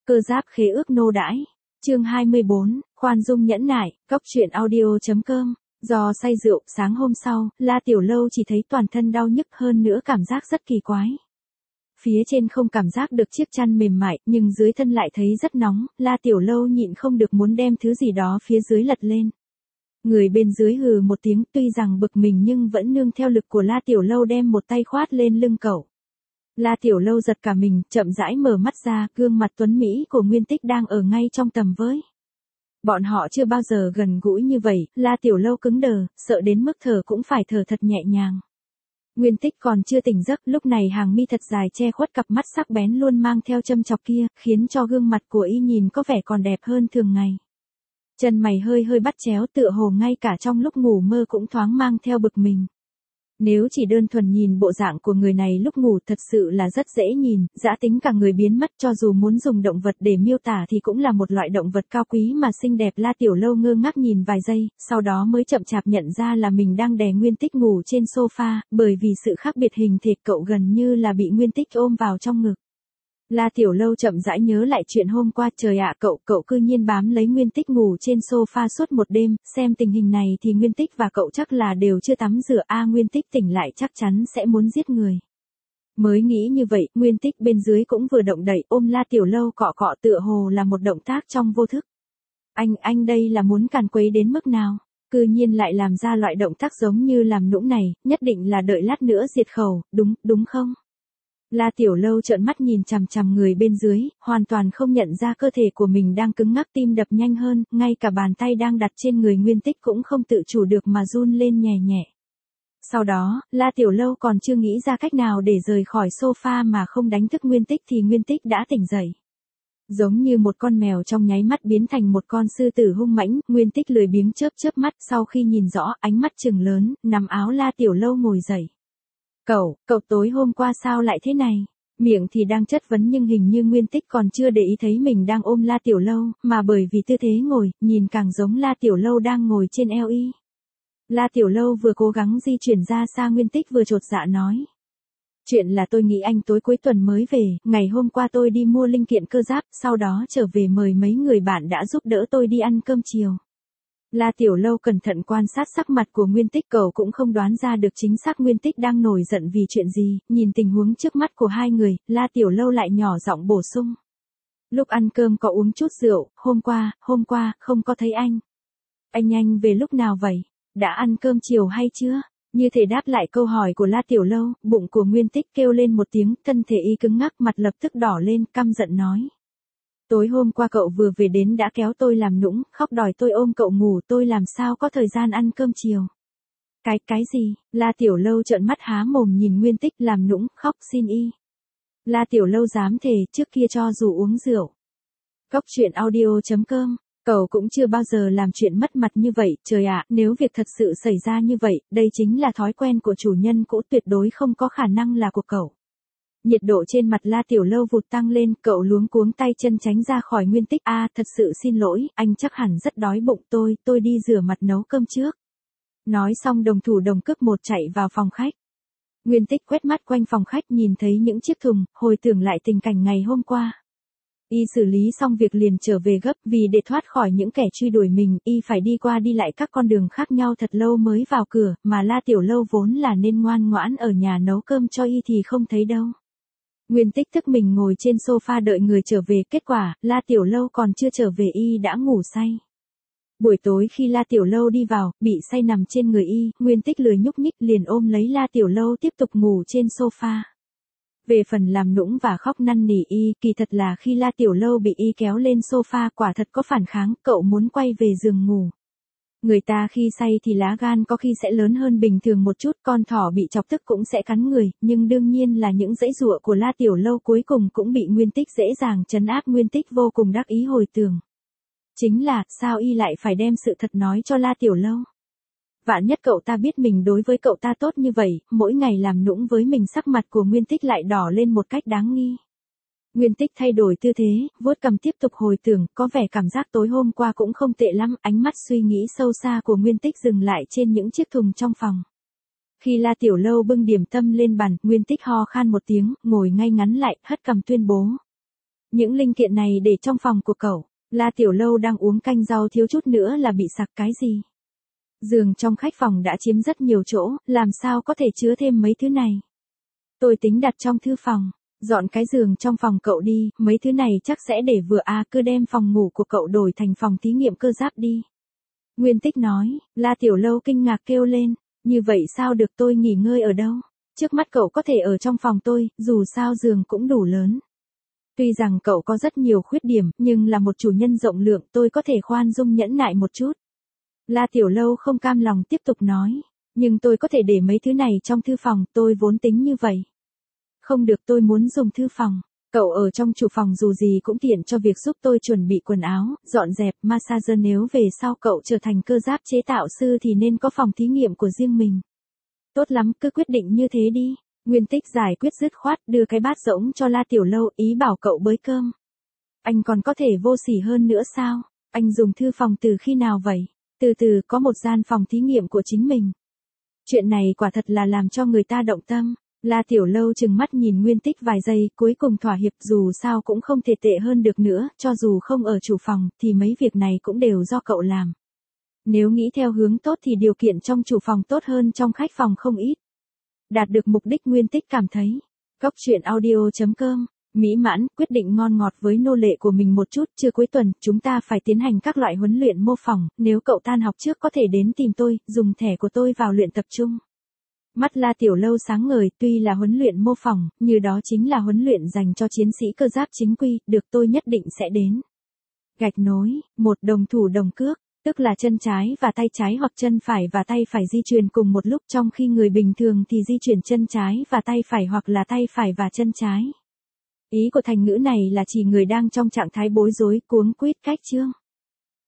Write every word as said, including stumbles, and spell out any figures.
Cơ giáp khế ước nô đãi. Chương hai mươi bốn, khoan dung nhẫn nại, cóc truyện audio.com. Do say rượu, sáng hôm sau, La Tiểu Lâu chỉ thấy toàn thân đau nhức, hơn nữa cảm giác rất kỳ quái. Phía trên không cảm giác được chiếc chăn mềm mại, nhưng dưới thân lại thấy rất nóng, La Tiểu Lâu nhịn không được muốn đem thứ gì đó phía dưới lật lên. Người bên dưới hừ một tiếng, tuy rằng bực mình nhưng vẫn nương theo lực của La Tiểu Lâu đem một tay khoát lên lưng cậu. La Tiểu Lâu giật cả mình, chậm rãi mở mắt ra, gương mặt tuấn mỹ của Nguyên Tích đang ở ngay trong tầm với. Bọn họ chưa bao giờ gần gũi như vậy, La Tiểu Lâu cứng đờ, sợ đến mức thở cũng phải thở thật nhẹ nhàng. Nguyên Tích còn chưa tỉnh giấc, lúc này hàng mi thật dài che khuất cặp mắt sắc bén luôn mang theo châm chọc kia, khiến cho gương mặt của y nhìn có vẻ còn đẹp hơn thường ngày. Chân mày hơi hơi bắt chéo, tựa hồ ngay cả trong lúc ngủ mơ cũng thoáng mang theo bực mình. Nếu chỉ đơn thuần nhìn bộ dạng của người này lúc ngủ thật sự là rất dễ nhìn, dã tính cả người biến mất, cho dù muốn dùng động vật để miêu tả thì cũng là một loại động vật cao quý mà xinh đẹp. La Tiểu Lâu ngơ ngác nhìn vài giây, sau đó mới chậm chạp nhận ra là mình đang đè Nguyên Tích ngủ trên sofa, bởi vì sự khác biệt hình thể cậu gần như là bị Nguyên Tích ôm vào trong ngực. La Tiểu Lâu chậm rãi nhớ lại chuyện hôm qua, trời ạ, cậu, cậu cư nhiên bám lấy Nguyên Tích ngủ trên sofa suốt một đêm, xem tình hình này thì Nguyên Tích và cậu chắc là đều chưa tắm rửa, a Nguyên Tích tỉnh lại chắc chắn sẽ muốn giết người. Mới nghĩ như vậy, Nguyên Tích bên dưới cũng vừa động đậy ôm La Tiểu Lâu cọ cọ, tựa hồ là một động tác trong vô thức. Anh, anh đây là muốn càn quấy đến mức nào? Cư nhiên lại làm ra loại động tác giống như làm nũng này, nhất định là đợi lát nữa diệt khẩu, đúng, đúng không? La Tiểu Lâu trợn mắt nhìn chằm chằm người bên dưới, hoàn toàn không nhận ra cơ thể của mình đang cứng ngắc, tim đập nhanh hơn, ngay cả bàn tay đang đặt trên người Nguyên Tích cũng không tự chủ được mà run lên nhẹ nhẹ. Sau đó, La Tiểu Lâu còn chưa nghĩ ra cách nào để rời khỏi sofa mà không đánh thức Nguyên Tích thì Nguyên Tích đã tỉnh dậy. Giống như một con mèo trong nháy mắt biến thành một con sư tử hung mãnh, Nguyên Tích lười biếng chớp chớp mắt, sau khi nhìn rõ, ánh mắt trừng lớn, nắm áo La Tiểu Lâu ngồi dậy. Cậu, cậu tối hôm qua sao lại thế này? Miệng thì đang chất vấn nhưng hình như Nguyên Tích còn chưa để ý thấy mình đang ôm La Tiểu Lâu, mà bởi vì tư thế ngồi, nhìn càng giống La Tiểu Lâu đang ngồi trên eo y. La Tiểu Lâu vừa cố gắng di chuyển ra xa, Nguyên Tích vừa chột dạ nói. Chuyện là tôi nghĩ anh tối cuối tuần mới về, ngày hôm qua tôi đi mua linh kiện cơ giáp, sau đó trở về mời mấy người bạn đã giúp đỡ tôi đi ăn cơm chiều. La Tiểu Lâu cẩn thận quan sát sắc mặt của Nguyên Tích, cậu cũng không đoán ra được chính xác Nguyên Tích đang nổi giận vì chuyện gì, nhìn tình huống trước mắt của hai người, La Tiểu Lâu lại nhỏ giọng bổ sung. Lúc ăn cơm có uống chút rượu, hôm qua, hôm qua, không có thấy anh. Anh anh về lúc nào vậy? Đã ăn cơm chiều hay chưa? Như thể đáp lại câu hỏi của La Tiểu Lâu, bụng của Nguyên Tích kêu lên một tiếng, thân thể y cứng ngắc, mặt lập tức đỏ lên, căm giận nói. Tối hôm qua cậu vừa về đến đã kéo tôi làm nũng, khóc đòi tôi ôm cậu ngủ, tôi làm sao có thời gian ăn cơm chiều. Cái, cái gì? La Tiểu Lâu trợn mắt há mồm nhìn Nguyên Tích, làm nũng, khóc xin y. La Tiểu Lâu dám thề, trước kia cho dù uống rượu. Cóc truyện audio.com, cậu cũng chưa bao giờ làm chuyện mất mặt như vậy, trời ạ, nếu việc thật sự xảy ra như vậy, đây chính là thói quen của chủ nhân cũ, tuyệt đối không có khả năng là của cậu. Nhiệt độ trên mặt La Tiểu Lâu vụt tăng lên, cậu luống cuống tay chân tránh ra khỏi Nguyên Tích. A à, thật sự xin lỗi, anh chắc hẳn rất đói bụng, tôi, tôi đi rửa mặt nấu cơm trước. Nói xong đồng thủ đồng cước một chạy vào phòng khách. Nguyên Tích quét mắt quanh phòng khách nhìn thấy những chiếc thùng, hồi tưởng lại tình cảnh ngày hôm qua. Y xử lý xong việc liền trở về gấp, vì để thoát khỏi những kẻ truy đuổi mình, y phải đi qua đi lại các con đường khác nhau thật lâu mới vào cửa, mà La Tiểu Lâu vốn là nên ngoan ngoãn ở nhà nấu cơm cho y thì không thấy đâu. Nguyên Tích thức mình ngồi trên sofa đợi người trở về, kết quả, La Tiểu Lâu còn chưa trở về y đã ngủ say. Buổi tối khi La Tiểu Lâu đi vào, bị say nằm trên người y, Nguyên Tích lười nhúc nhích liền ôm lấy La Tiểu Lâu tiếp tục ngủ trên sofa. Về phần làm nũng và khóc năn nỉ y, kỳ thật là khi La Tiểu Lâu bị y kéo lên sofa quả thật có phản kháng, cậu muốn quay về giường ngủ. Người ta khi say thì lá gan có khi sẽ lớn hơn bình thường một chút, con thỏ bị chọc tức cũng sẽ cắn người, nhưng đương nhiên là những giãy giụa của La Tiểu Lâu cuối cùng cũng bị Nguyên Tích dễ dàng trấn áp. Nguyên Tích vô cùng đắc ý hồi tưởng. Chính là, sao y lại phải đem sự thật nói cho La Tiểu Lâu? Vạn nhất cậu ta biết mình đối với cậu ta tốt như vậy, mỗi ngày làm nũng với mình, sắc mặt của Nguyên Tích lại đỏ lên một cách đáng nghi. Nguyên Tích thay đổi tư thế, vuốt cằm tiếp tục hồi tưởng, có vẻ cảm giác tối hôm qua cũng không tệ lắm, ánh mắt suy nghĩ sâu xa của Nguyên Tích dừng lại trên những chiếc thùng trong phòng. Khi La Tiểu Lâu bưng điểm tâm lên bàn, Nguyên Tích ho khan một tiếng, ngồi ngay ngắn lại, hất cằm tuyên bố. Những linh kiện này để trong phòng của cậu. La Tiểu Lâu đang uống canh rau thiếu chút nữa là bị sặc cái gì. Giường trong khách phòng đã chiếm rất nhiều chỗ, làm sao có thể chứa thêm mấy thứ này. Tôi tính đặt trong thư phòng. Dọn cái giường trong phòng cậu đi, mấy thứ này chắc sẽ để vừa à, cứ đem phòng ngủ của cậu đổi thành phòng thí nghiệm cơ giáp đi. Nguyên Tích nói. La Tiểu Lâu kinh ngạc kêu lên, như vậy sao được, tôi nghỉ ngơi ở đâu? Trước mắt cậu có thể ở trong phòng tôi, dù sao giường cũng đủ lớn. Tuy rằng cậu có rất nhiều khuyết điểm, nhưng là một chủ nhân rộng lượng, tôi có thể khoan dung nhẫn nại một chút. La Tiểu Lâu không cam lòng tiếp tục nói, nhưng tôi có thể để mấy thứ này trong thư phòng, tôi vốn tính như vậy. Không được, tôi muốn dùng thư phòng. Cậu ở trong chủ phòng dù gì cũng tiện cho việc giúp tôi chuẩn bị quần áo, dọn dẹp, massage, nếu về sau cậu trở thành cơ giáp chế tạo sư thì nên có phòng thí nghiệm của riêng mình. Tốt lắm, cứ quyết định như thế đi. Nguyên Tích giải quyết dứt khoát, đưa cái bát rỗng cho La Tiểu Lâu, ý bảo cậu bới cơm. Anh còn có thể vô sỉ hơn nữa sao? Anh dùng thư phòng từ khi nào vậy? Từ từ, có một gian phòng thí nghiệm của chính mình. Chuyện này quả thật là làm cho người ta động tâm. La Tiểu Lâu trừng mắt nhìn Nguyên Tích vài giây, cuối cùng thỏa hiệp, dù sao cũng không thể tệ hơn được nữa, cho dù không ở chủ phòng, thì mấy việc này cũng đều do cậu làm. Nếu nghĩ theo hướng tốt thì điều kiện trong chủ phòng tốt hơn trong khách phòng không ít. Đạt được mục đích, Nguyên Tích cảm thấy. Cốc truyện audio chấm com, mỹ mãn, quyết định ngon ngọt với nô lệ của mình một chút, trưa cuối tuần, chúng ta phải tiến hành các loại huấn luyện mô phỏng, nếu cậu tan học trước có thể đến tìm tôi, dùng thẻ của tôi vào luyện tập trung. Mắt La Tiểu Lâu sáng ngời, tuy là huấn luyện mô phỏng, như đó chính là huấn luyện dành cho chiến sĩ cơ giáp chính quy, được, tôi nhất định sẽ đến. Gạch nối, một đồng thủ đồng cước, tức là chân trái và tay trái hoặc chân phải và tay phải di chuyển cùng một lúc, trong khi người bình thường thì di chuyển chân trái và tay phải hoặc là tay phải và chân trái. Ý của thành ngữ này là chỉ người đang trong trạng thái bối rối, cuống quýt cách chương.